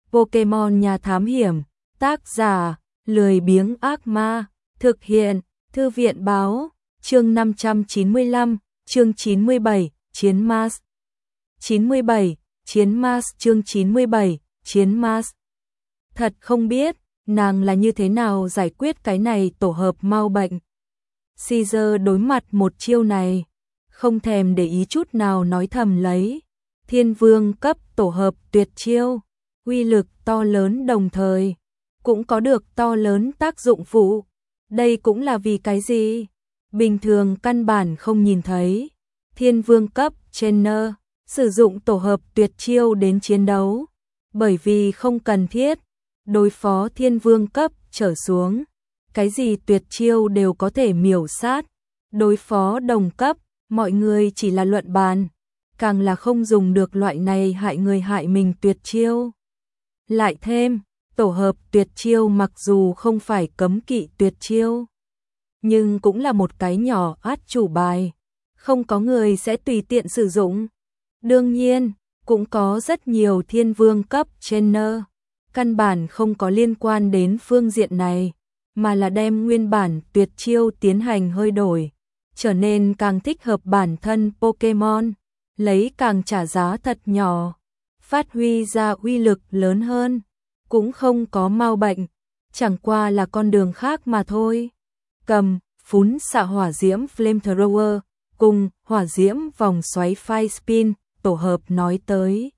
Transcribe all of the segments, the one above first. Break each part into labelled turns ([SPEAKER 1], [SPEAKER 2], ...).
[SPEAKER 1] Pokemon Nhà Thám Hiểm, tác giả, lười biếng ác ma, thực hiện, Thư viện báo, chương 595, chương 97, Chiến Mars. 97, Chiến Mars chương 97, Chiến Mars. Thật không biết, nàng là như thế nào giải quyết cái này tổ hợp mau bệnh. Caesar đối mặt một chiêu này, không thèm để ý chút nào nói thầm lấy. Thiên vương cấp tổ hợp tuyệt chiêu, uy lực to lớn đồng thời, cũng có được to lớn tác dụng phụ. Đây cũng là vì cái gì? Bình thường căn bản không nhìn thấy. Thiên vương cấp trainer sử dụng tổ hợp tuyệt chiêu đến chiến đấu, bởi vì không cần thiết đối phó thiên vương cấp trở xuống, cái gì tuyệt chiêu đều có thể miểu sát. Đối phó đồng cấp, mọi người chỉ là luận bàn, càng là không dùng được loại này hại người hại mình tuyệt chiêu. Lại thêm, tổ hợp tuyệt chiêu mặc dù không phải cấm kỵ tuyệt chiêu, nhưng cũng là một cái nhỏ át chủ bài, không có người sẽ tùy tiện sử dụng. Đương nhiên, cũng có rất nhiều thiên vương cấp trainer, căn bản không có liên quan đến phương diện này, mà là đem nguyên bản tuyệt chiêu tiến hành hơi đổi, trở nên càng thích hợp bản thân Pokemon, lấy càng trả giá thật nhỏ, phát huy ra uy lực lớn hơn, cũng không có mau bệnh, chẳng qua là con đường khác mà thôi. Cầm, phún xạ hỏa diễm flamethrower, cùng hỏa diễm vòng xoáy fire spin, tổ hợp nói tới.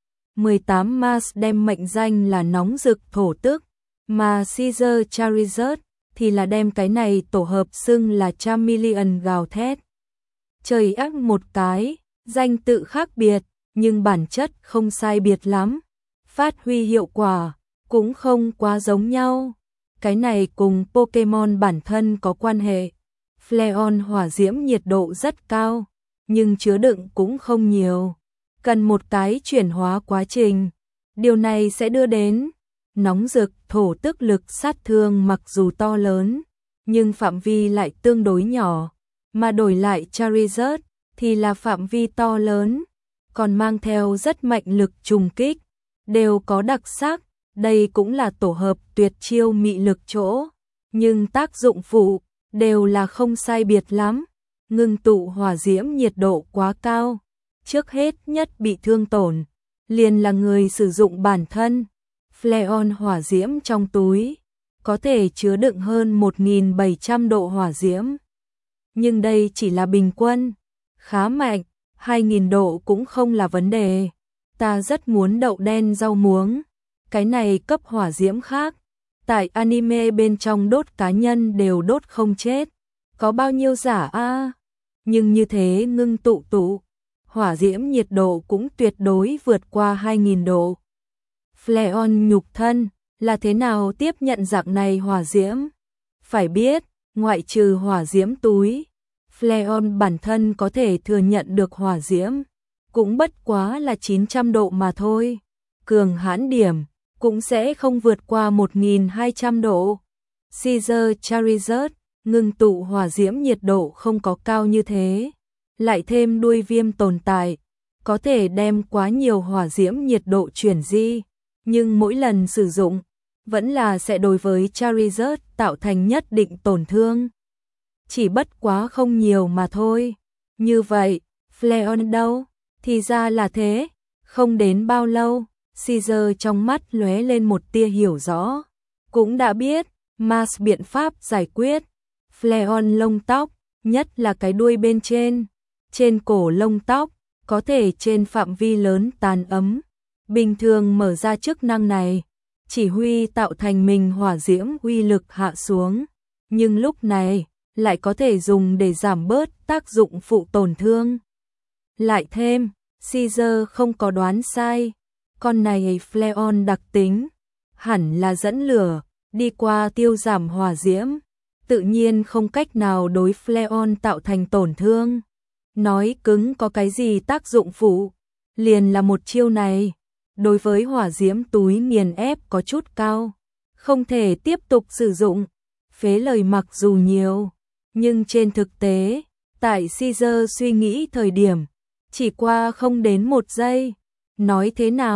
[SPEAKER 1] 18 Mars đem mệnh danh là nóng rực thổ tức, mà Caesar Charizard thì là đem cái này tổ hợp xưng là Charmeleon gào thét. Trời ác một cái, danh tự khác biệt, nhưng bản chất không sai biệt lắm. Phát huy hiệu quả cũng không quá giống nhau. Cái này cùng Pokemon bản thân có quan hệ. Flareon hỏa diễm nhiệt độ rất cao, nhưng chứa đựng cũng không nhiều. Cần một cái chuyển hóa quá trình. Điều này sẽ đưa đến nóng rực thổ tức, lực sát thương mặc dù to lớn, nhưng phạm vi lại tương đối nhỏ, mà đổi lại Charizard thì là phạm vi to lớn, còn mang theo rất mạnh lực trùng kích, đều có đặc sắc. Đây cũng là tổ hợp tuyệt chiêu mị lực chỗ, nhưng tác dụng phụ đều là không sai biệt lắm. Ngưng tụ hỏa diễm nhiệt độ quá cao, trước hết nhất bị thương tổn liền là người sử dụng bản thân. Flareon hỏa diễm trong túi có thể chứa đựng hơn 1700 độ hỏa diễm, nhưng đây chỉ là bình quân, khá mạnh, 2000 độ cũng không là vấn đề. Ta rất muốn đậu đen rau muống, cái này cấp hỏa diễm khác, tại anime bên trong đốt cá nhân đều đốt không chết, có bao nhiêu giả a? Nhưng như thế ngưng tụ hỏa diễm nhiệt độ cũng tuyệt đối vượt qua 2000 độ. Flareon nhục thân là thế nào tiếp nhận dạng này hỏa diễm? Phải biết, ngoại trừ hỏa diễm túi, Flareon bản thân có thể thừa nhận được hỏa diễm, cũng bất quá là 900 độ mà thôi. Cường hãn điểm cũng sẽ không vượt qua 1200 độ. Caesar Charizard ngưng tụ hỏa diễm nhiệt độ không có cao như thế, lại thêm đuôi viêm tồn tại, có thể đem quá nhiều hỏa diễm nhiệt độ chuyển di, nhưng mỗi lần sử dụng vẫn là sẽ đối với Charizard tạo thành nhất định tổn thương, chỉ bất quá không nhiều mà thôi. Như vậy, Flareon đâu? Thì ra là thế. Không đến bao lâu, Caesar trong mắt lóe lên một tia hiểu rõ, cũng đã biết Mars biện pháp giải quyết. Flareon lông tóc, nhất là cái đuôi bên trên cổ lông tóc, có thể trên phạm vi lớn tàn ấm. Bình thường mở ra chức năng này, chỉ huy tạo thành mình hỏa diễm uy lực hạ xuống, nhưng lúc này lại có thể dùng để giảm bớt tác dụng phụ tổn thương. Lại thêm, Caesar không có đoán sai, con này Flareon đặc tính hẳn là dẫn lửa, đi qua tiêu giảm hỏa diễm, tự nhiên không cách nào đối Flareon tạo thành tổn thương. Nói cứng có cái gì tác dụng phụ, liền là một chiêu này. Đối với hỏa diễm túi nghiền ép có chút cao, không thể tiếp tục sử dụng. Phế lời mặc dù nhiều, nhưng trên thực tế, tại Caesar suy nghĩ thời điểm, chỉ qua không đến 1 giây. Nói thế nào,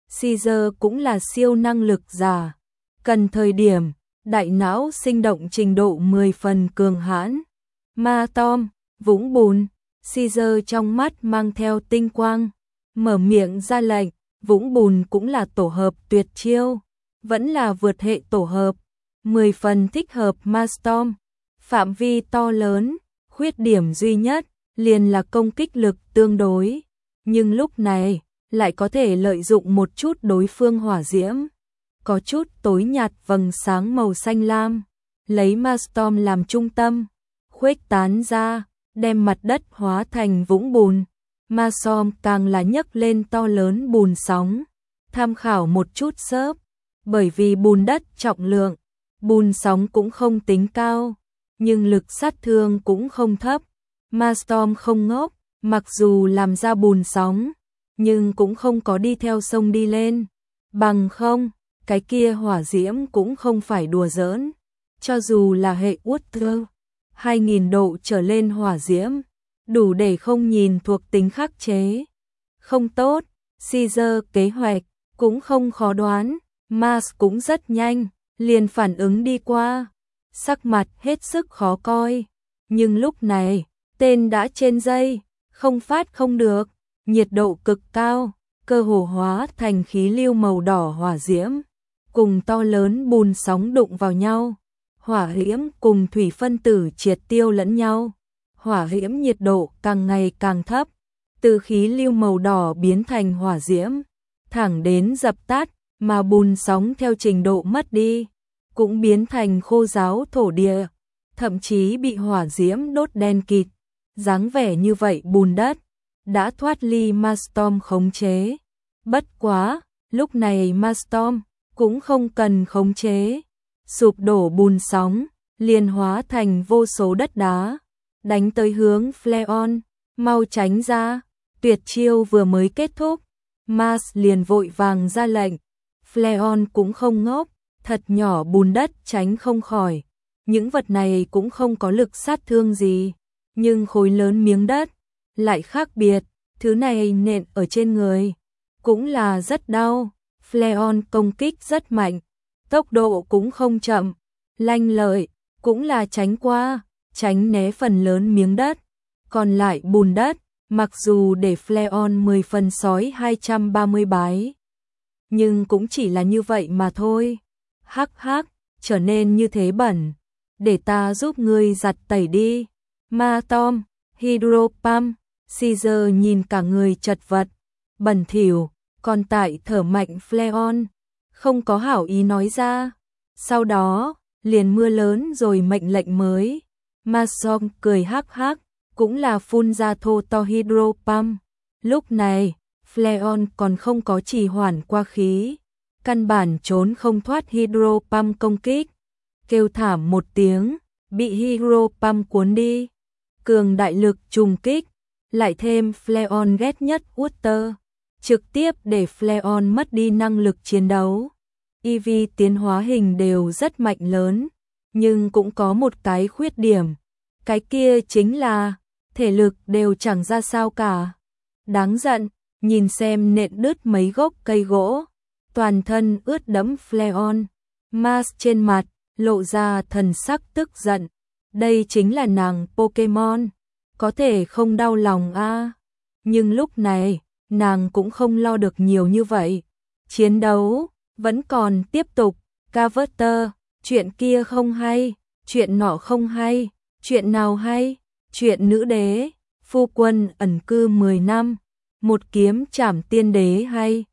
[SPEAKER 1] Caesar cũng là siêu năng lực giả. Cần thời điểm, đại não sinh động trình độ 10 phần cường hãn. Ma Tom, vũng bùn, Caesar trong mắt mang theo tinh quang. Mở miệng ra lệnh, vũng bùn cũng là tổ hợp tuyệt chiêu. Vẫn là vượt hệ tổ hợp. 10 phần thích hợp Ma Storm. Phạm vi to lớn, khuyết điểm duy nhất liền là công kích lực tương đối, nhưng lúc này lại có thể lợi dụng một chút đối phương hỏa diễm, có chút tối nhạt vầng sáng màu xanh lam, lấy Ma Storm làm trung tâm, khuếch tán ra, đem mặt đất hóa thành vũng bùn. Ma Storm càng là nhấc lên to lớn bùn sóng, tham khảo một chút xớp, bởi vì bùn đất trọng lượng, bùn sóng cũng không tính cao, nhưng lực sát thương cũng không thấp. Ma Storm không ngốc, mặc dù làm ra bùn sóng, nhưng cũng không có đi theo sông đi lên. Bằng không, cái kia hỏa diễm cũng không phải đùa giỡn. Cho dù là hệ Water, 2000 độ trở lên hỏa diễm, đủ để không nhìn thuộc tính khắc chế. Không tốt, Caesar kế hoạch cũng không khó đoán, Mars cũng rất nhanh, liền phản ứng đi qua. Sắc mặt hết sức khó coi, nhưng lúc này, tên đã trên dây, không phát không được, nhiệt độ cực cao, cơ hồ hóa thành khí lưu màu đỏ hỏa diễm, cùng to lớn bùn sóng đụng vào nhau, hỏa diễm cùng thủy phân tử triệt tiêu lẫn nhau, hỏa diễm nhiệt độ càng ngày càng thấp, từ khí lưu màu đỏ biến thành hỏa diễm, thẳng đến dập tắt, mà bùn sóng theo trình độ mất đi, cũng biến thành khô ráo thổ địa, thậm chí bị hỏa diễm đốt đen kịt. Dáng vẻ như vậy bùn đất đã thoát ly Ma Storm khống chế. Bất quá, lúc này Ma Storm cũng không cần khống chế, sụp đổ bùn sóng, liền hóa thành vô số đất đá, đánh tới hướng Fleon, mau tránh ra, tuyệt chiêu vừa mới kết thúc, Mars liền vội vàng ra lệnh. Fleon cũng không ngốc, thật nhỏ bùn đất tránh không khỏi, những vật này cũng không có lực sát thương gì, nhưng khối lớn miếng đất lại khác biệt, thứ này nện ở trên người cũng là rất đau. Fleon công kích rất mạnh, tốc độ cũng không chậm, lanh lợi, cũng là tránh qua, tránh né phần lớn miếng đất, còn lại bùn đất, mặc dù để Fleon 10 phần sói 230 bái, nhưng cũng chỉ là như vậy mà thôi. Hắc hắc, trở nên như thế bẩn, để ta giúp ngươi giặt tẩy đi. Ma Tom, Hydro Pump, Caesar nhìn cả người chật vật, bẩn thỉu, còn tại thở mạnh Fleon, không có hảo ý nói ra. Sau đó, liền mưa lớn rồi mệnh lệnh mới. Ma Storm cười hắc hắc, cũng là phun ra thô to Hydro Pump. Lúc này, Fleon còn không có trì hoãn qua khí, căn bản trốn không thoát Hydro Pump công kích. Kêu thảm một tiếng, bị Hydro Pump cuốn đi. Cường đại lực trùng kích, lại thêm Fleon ghét nhất Water, trực tiếp để Fleon mất đi năng lực chiến đấu. EV tiến hóa hình đều rất mạnh lớn, nhưng cũng có một cái khuyết điểm. Cái kia chính là, thể lực đều chẳng ra sao cả. Đáng giận, nhìn xem nện đứt mấy gốc cây gỗ, toàn thân ướt đẫm Fleon. Mars trên mặt, lộ ra thần sắc tức giận. Đây chính là nàng Pokemon, có thể không đau lòng a. Nhưng lúc này, nàng cũng không lo được nhiều như vậy. Chiến đấu vẫn còn tiếp tục. Carver, chuyện kia không hay, chuyện nọ không hay, chuyện nào hay? Chuyện nữ đế, phu quân ẩn cư 10 năm, một kiếm trảm tiên đế hay?